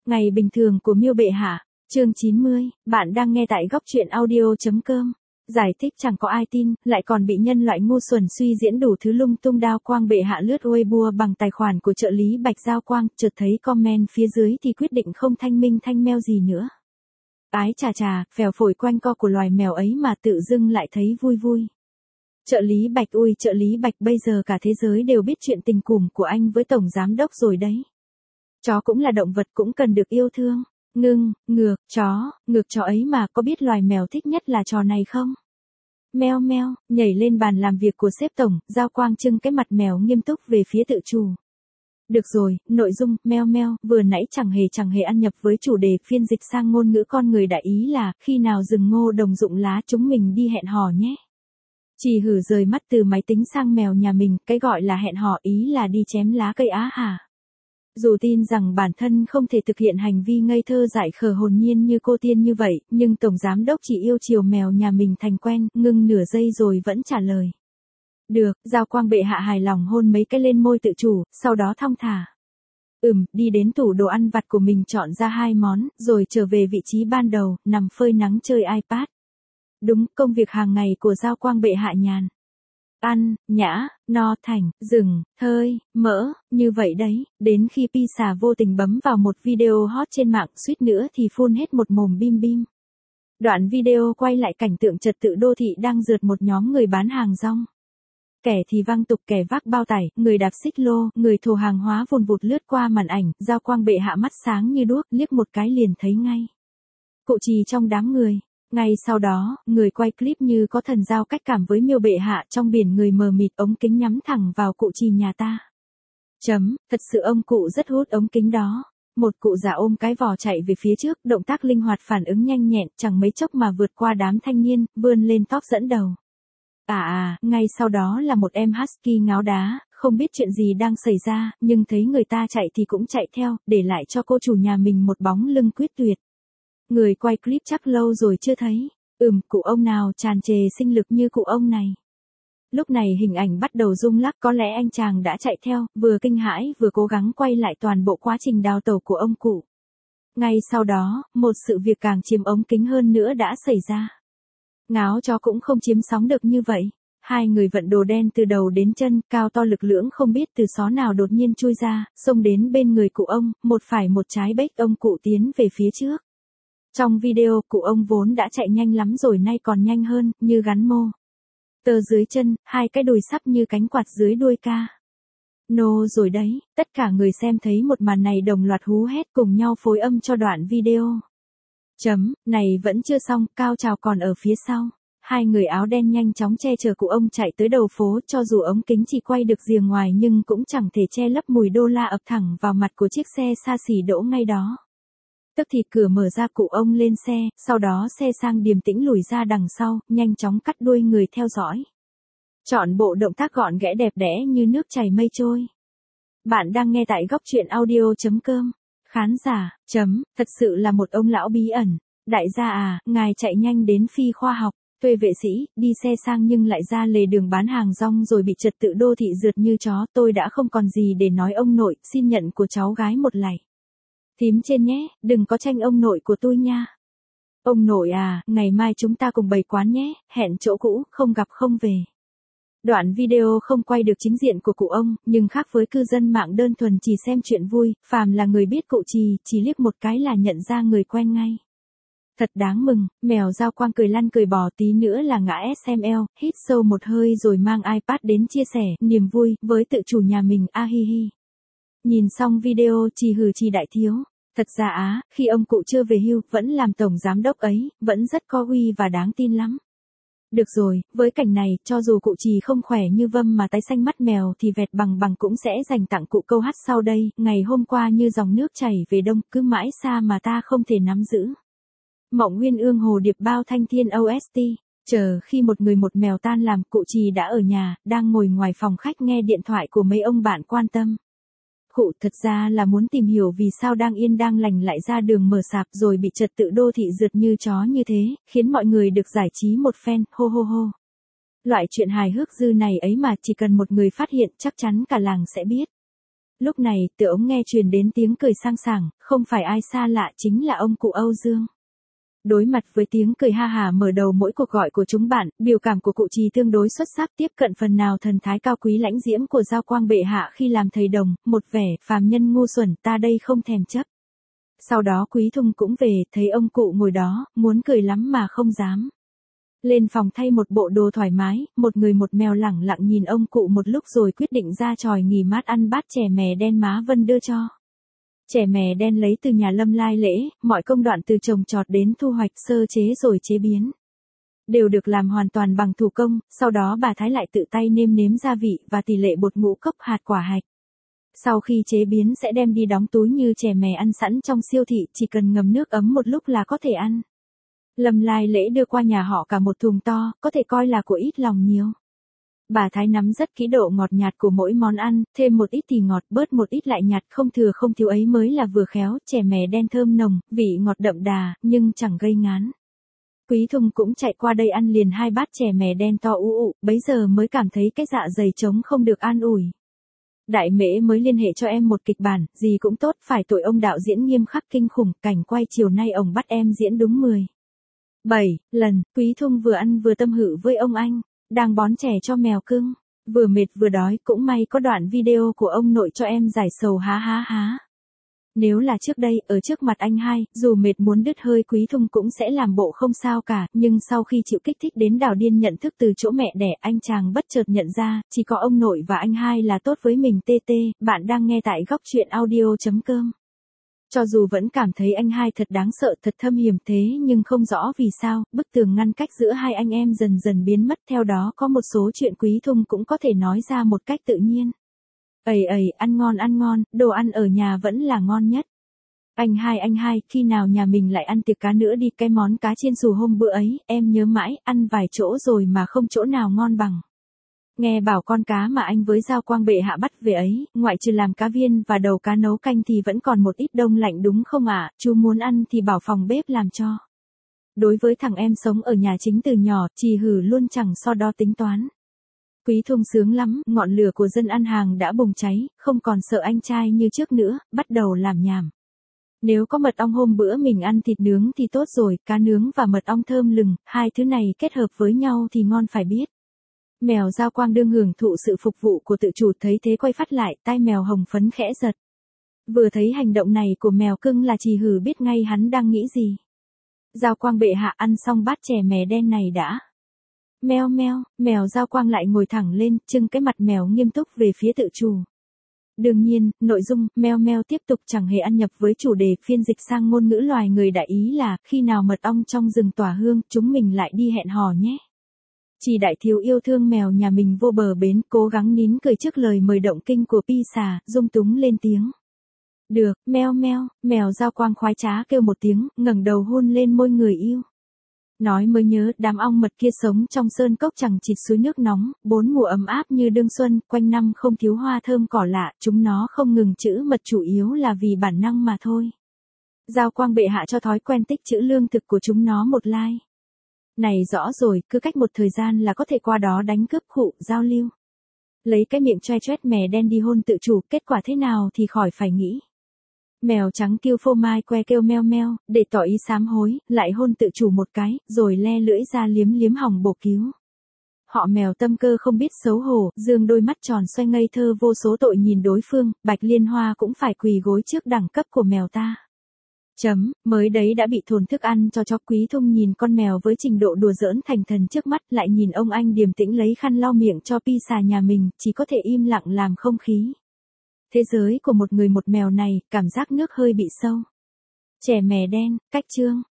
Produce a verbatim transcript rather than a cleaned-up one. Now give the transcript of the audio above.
Ngày bình thường của Miêu bệ hạ, chương chín mươi, bạn đang nghe tại góc truyện audio.com. Giải thích chẳng có ai tin, lại còn bị nhân loại ngu xuẩn suy diễn đủ thứ lung tung. Đao Quang bệ hạ lướt Weibo bằng tài khoản của trợ lý Bạch Giao Quang, chợt thấy comment phía dưới thì quyết định không thanh minh thanh meo gì nữa. Ái chà chà, phèo phổi quanh co của loài mèo ấy mà tự dưng lại thấy vui vui. Trợ lý Bạch ui trợ lý Bạch, bây giờ cả thế giới đều biết chuyện tình cùm của anh với tổng giám đốc rồi đấy. Chó cũng là động vật, cũng cần được yêu thương. Ngưng, ngược, chó, ngược chó ấy mà, có biết loài mèo thích nhất là trò này không? Meo meo, nhảy lên bàn làm việc của sếp tổng, Giao Quang trưng cái mặt mèo nghiêm túc về phía tự chủ. Được rồi, nội dung, meo meo, vừa nãy chẳng hề chẳng hề ăn nhập với chủ đề, phiên dịch sang ngôn ngữ con người đại ý là, khi nào rừng ngô đồng dụng lá chúng mình đi hẹn hò nhé. Chỉ hử rời mắt từ máy tính sang mèo nhà mình, cái gọi là hẹn hò ý là đi chém lá cây á hả? Dù tin rằng bản thân không thể thực hiện hành vi ngây thơ dại khờ hồn nhiên như cô tiên như vậy, nhưng tổng giám đốc chỉ yêu chiều mèo nhà mình thành quen, ngưng nửa giây rồi vẫn trả lời. Được, Giao Quang bệ hạ hài lòng hôn mấy cái lên môi tự chủ, sau đó thong thả. Ừm, đi đến tủ đồ ăn vặt của mình chọn ra hai món, rồi trở về vị trí ban đầu, nằm phơi nắng chơi iPad. Đúng, công việc hàng ngày của Giao Quang bệ hạ nhàn. Ăn, nhã, no, thành, dừng, thơi, mỡ, như vậy đấy, đến khi Pizza vô tình bấm vào một video hot trên mạng, suýt nữa thì phun hết một mồm bim bim. Đoạn video quay lại cảnh tượng trật tự đô thị đang rượt một nhóm người bán hàng rong. Kẻ thì văng tục, kẻ vác bao tải, người đạp xích lô, người thồ hàng hóa vùn vụt lướt qua màn ảnh. Giao Quang bệ hạ mắt sáng như đuốc, liếc một cái liền thấy ngay. Cụ Trì trong đám người. Ngay sau đó, người quay clip như có thần giao cách cảm với Miêu bệ hạ, trong biển người mờ mịt, ống kính nhắm thẳng vào cụ Trì nhà ta. Chấm, thật sự ông cụ rất hút ống kính đó. Một cụ già ôm cái vò chạy về phía trước, động tác linh hoạt, phản ứng nhanh nhẹn, chẳng mấy chốc mà vượt qua đám thanh niên, vươn lên top dẫn đầu. À à, ngay sau đó là một em husky ngáo đá, không biết chuyện gì đang xảy ra, nhưng thấy người ta chạy thì cũng chạy theo, để lại cho cô chủ nhà mình một bóng lưng quyết tuyệt. Người quay clip chắc lâu rồi chưa thấy. Ừm, cụ ông nào tràn trề sinh lực như cụ ông này. Lúc này hình ảnh bắt đầu rung lắc, có lẽ anh chàng đã chạy theo, vừa kinh hãi vừa cố gắng quay lại toàn bộ quá trình đào tẩu của ông cụ. Ngay sau đó, một sự việc càng chiếm ống kính hơn nữa đã xảy ra. Ngáo chó cũng không chiếm sóng được như vậy. Hai người vận đồ đen từ đầu đến chân, cao to lực lưỡng không biết từ xó nào đột nhiên chui ra, xông đến bên người cụ ông, một phải một trái bếch ông cụ tiến về phía trước. Trong video, cụ ông vốn đã chạy nhanh lắm rồi nay còn nhanh hơn, như gắn mô. Tơ dưới chân, hai cái đùi sắp như cánh quạt dưới đuôi ca. Nô rồi đấy, tất cả người xem thấy một màn này đồng loạt hú hét cùng nhau phối âm cho đoạn video. Chấm, này vẫn chưa xong, cao trào còn ở phía sau. Hai người áo đen nhanh chóng che chở cụ ông chạy tới đầu phố, cho dù ống kính chỉ quay được rìa ngoài nhưng cũng chẳng thể che lấp mùi đô la ập thẳng vào mặt của chiếc xe xa xỉ đỗ ngay đó. Tức thì cửa mở ra, cụ ông lên xe, sau đó xe sang điềm tĩnh lùi ra đằng sau, nhanh chóng cắt đuôi người theo dõi. Chọn bộ động tác gọn ghẽ đẹp đẽ như nước chảy mây trôi. Bạn đang nghe tại góc truyện audio.com. Khán giả, chấm, thật sự là một ông lão bí ẩn. Đại gia à, ngài chạy nhanh đến phi khoa học, thuê vệ sĩ, đi xe sang nhưng lại ra lề đường bán hàng rong rồi bị trật tự đô thị rượt như chó. Tôi đã không còn gì để nói ông nội, xin nhận của cháu gái một lạy. Thím trên nhé, đừng có tranh ông nội của tôi nha. Ông nội à, ngày mai chúng ta cùng bày quán nhé, hẹn chỗ cũ, không gặp không về. Đoạn video không quay được chính diện của cụ ông, nhưng khác với cư dân mạng đơn thuần chỉ xem chuyện vui, phàm là người biết cụ Trì, chỉ liếc một cái là nhận ra người quen ngay. Thật đáng mừng, mèo Giao Quang cười lăn cười bò, tí nữa là ngã ét em lờ, hít sâu một hơi rồi mang iPad đến chia sẻ niềm vui với tự chủ nhà mình, a hi hi. Nhìn xong video, Trì hừ Trì đại thiếu. Thật ra á, khi ông cụ chưa về hưu, vẫn làm tổng giám đốc ấy, vẫn rất có uy và đáng tin lắm. Được rồi, với cảnh này, cho dù cụ Trì không khỏe như vâm mà tái xanh mắt mèo thì vẹt bằng bằng cũng sẽ dành tặng cụ câu hát sau đây. Ngày hôm qua như dòng nước chảy về đông, cứ mãi xa mà ta không thể nắm giữ. Mộng Nguyên Ương Hồ Điệp Bao Thanh Thiên ô ét tê. Chờ khi một người một mèo tan làm, cụ Trì đã ở nhà, đang ngồi ngoài phòng khách nghe điện thoại của mấy ông bạn quan tâm. Cụ thật ra là muốn tìm hiểu vì sao đang yên đang lành lại ra đường mở sạp rồi bị trật tự đô thị rượt như chó như thế, khiến mọi người được giải trí một phen, hô hô hô. Loại chuyện hài hước dư này ấy mà chỉ cần một người phát hiện chắc chắn cả làng sẽ biết. Lúc này, từ ống nghe truyền đến tiếng cười sang sảng, không phải ai xa lạ chính là ông cụ Âu Dương. Đối mặt với tiếng cười ha hả mở đầu mỗi cuộc gọi của chúng bạn, biểu cảm của cụ Trì tương đối xuất sắc tiếp cận phần nào thần thái cao quý lãnh diễm của Giao Quang bệ hạ khi làm thầy đồng, một vẻ phàm nhân ngu xuẩn ta đây không thèm chấp. Sau đó Quý Thung cũng về, thấy ông cụ ngồi đó, muốn cười lắm mà không dám. Lên phòng thay một bộ đồ thoải mái, một người một mèo lẳng lặng nhìn ông cụ một lúc rồi quyết định ra tròi nghỉ mát ăn bát chè mè đen má Vân đưa cho. Chè mè đen lấy từ nhà Lâm Lai Lễ, mọi công đoạn từ trồng trọt đến thu hoạch sơ chế rồi chế biến. Đều được làm hoàn toàn bằng thủ công, sau đó bà Thái lại tự tay nêm nếm gia vị và tỷ lệ bột ngũ cốc hạt quả hạch. Sau khi chế biến sẽ đem đi đóng túi như chè mè ăn sẵn trong siêu thị, chỉ cần ngâm nước ấm một lúc là có thể ăn. Lâm Lai Lễ đưa qua nhà họ cả một thùng to, có thể coi là của ít lòng nhiều. Bà Thái nắm rất kỹ độ ngọt nhạt của mỗi món ăn, thêm một ít thì ngọt, bớt một ít lại nhạt, không thừa không thiếu ấy mới là vừa khéo, chè mè đen thơm nồng, vị ngọt đậm đà, nhưng chẳng gây ngán. Quý Thung cũng chạy qua đây ăn liền hai bát chè mè đen to ú ụ, bấy giờ mới cảm thấy cái dạ dày trống không được an ủi. Đại Mễ mới liên hệ cho em một kịch bản, gì cũng tốt, phải tội ông đạo diễn nghiêm khắc kinh khủng, cảnh quay chiều nay ông bắt em diễn đúng mười bảy lần, Quý Thung vừa ăn vừa tâm hự với ông anh, đang bón chè cho mèo cưng, vừa mệt vừa đói, cũng may có đoạn video của ông nội cho em giải sầu há há há. Nếu là trước đây, ở trước mặt anh hai, dù mệt muốn đứt hơi Quý Thung cũng sẽ làm bộ không sao cả, nhưng sau khi chịu kích thích đến đảo điên nhận thức từ chỗ mẹ đẻ, anh chàng bất chợt nhận ra, chỉ có ông nội và anh hai là tốt với mình. tê tê, bạn đang nghe tại góc truyện audio chấm com. Cho dù vẫn cảm thấy anh hai thật đáng sợ, thật thâm hiểm thế nhưng không rõ vì sao, bức tường ngăn cách giữa hai anh em dần dần biến mất, theo đó có một số chuyện Quý Thung cũng có thể nói ra một cách tự nhiên. Ầy ầy, ăn ngon ăn ngon, đồ ăn ở nhà vẫn là ngon nhất. Anh hai anh hai, khi nào nhà mình lại ăn tiệc cá nữa đi, cái món cá chiên xù hôm bữa ấy, em nhớ mãi, ăn vài chỗ rồi mà không chỗ nào ngon bằng. Nghe bảo con cá mà anh với Giao Quang bệ hạ bắt về ấy, ngoại trừ làm cá viên và đầu cá nấu canh thì vẫn còn một ít đông lạnh đúng không ạ? Chú muốn ăn thì bảo phòng bếp làm cho. Đối với thằng em sống ở nhà chính từ nhỏ, Trì hử luôn chẳng so đo tính toán. Quý Thung sướng lắm, ngọn lửa của dân ăn hàng đã bùng cháy, không còn sợ anh trai như trước nữa, bắt đầu làm nhảm. Nếu có mật ong hôm bữa mình ăn thịt nướng thì tốt rồi, cá nướng và mật ong thơm lừng, hai thứ này kết hợp với nhau thì ngon phải biết. Mèo Giao Quang đương hưởng thụ sự phục vụ của tự chủ thấy thế quay phát lại, tai mèo hồng phấn khẽ giật. Vừa thấy hành động này của mèo cưng là Trì hử biết ngay hắn đang nghĩ gì. Giao Quang bệ hạ ăn xong bát chè mè đen này đã. Meo meo, mèo Giao Quang lại ngồi thẳng lên, trưng cái mặt mèo nghiêm túc về phía tự chủ. Đương nhiên, nội dung, meo meo tiếp tục chẳng hề ăn nhập với chủ đề, phiên dịch sang ngôn ngữ loài người đại ý là, khi nào mật ong trong rừng tỏa hương, chúng mình lại đi hẹn hò nhé. Chỉ đại thiếu yêu thương mèo nhà mình vô bờ bến, cố gắng nín cười trước lời mời động kinh của Pi xà, dung túng lên tiếng. Được, meo meo, mèo Giao Quang khoái trá kêu một tiếng, ngẩng đầu hôn lên môi người yêu. Nói mới nhớ, đám ong mật kia sống trong sơn cốc chẳng chịt suối nước nóng, bốn mùa ấm áp như đương xuân, quanh năm không thiếu hoa thơm cỏ lạ, chúng nó không ngừng chữ mật chủ yếu là vì bản năng mà thôi. Giao Quang bệ hạ cho thói quen tích trữ lương thực của chúng nó một lai. Này rõ rồi, cứ cách một thời gian là có thể qua đó đánh cướp khụ, giao lưu. Lấy cái miệng choe choét mè đen đi hôn tự chủ, kết quả thế nào thì khỏi phải nghĩ. Mèo trắng kêu phô mai que kêu meo meo, để tỏ ý sám hối, lại hôn tự chủ một cái, rồi le lưỡi ra liếm liếm hỏng bổ cứu. Họ mèo tâm cơ không biết xấu hổ, dương đôi mắt tròn xoay ngây thơ vô số tội nhìn đối phương, Bạch Liên Hoa cũng phải quỳ gối trước đẳng cấp của mèo ta. Chấm, mới đấy đã bị thồn thức ăn cho chó. Quý Thung nhìn con mèo với trình độ đùa giỡn thành thần trước mắt, lại nhìn ông anh điềm tĩnh lấy khăn lau miệng cho Pi xà nhà mình, chỉ có thể im lặng làm không khí. Thế giới của một người một mèo này, cảm giác nước hơi bị sâu. Chè mè đen, cách chương.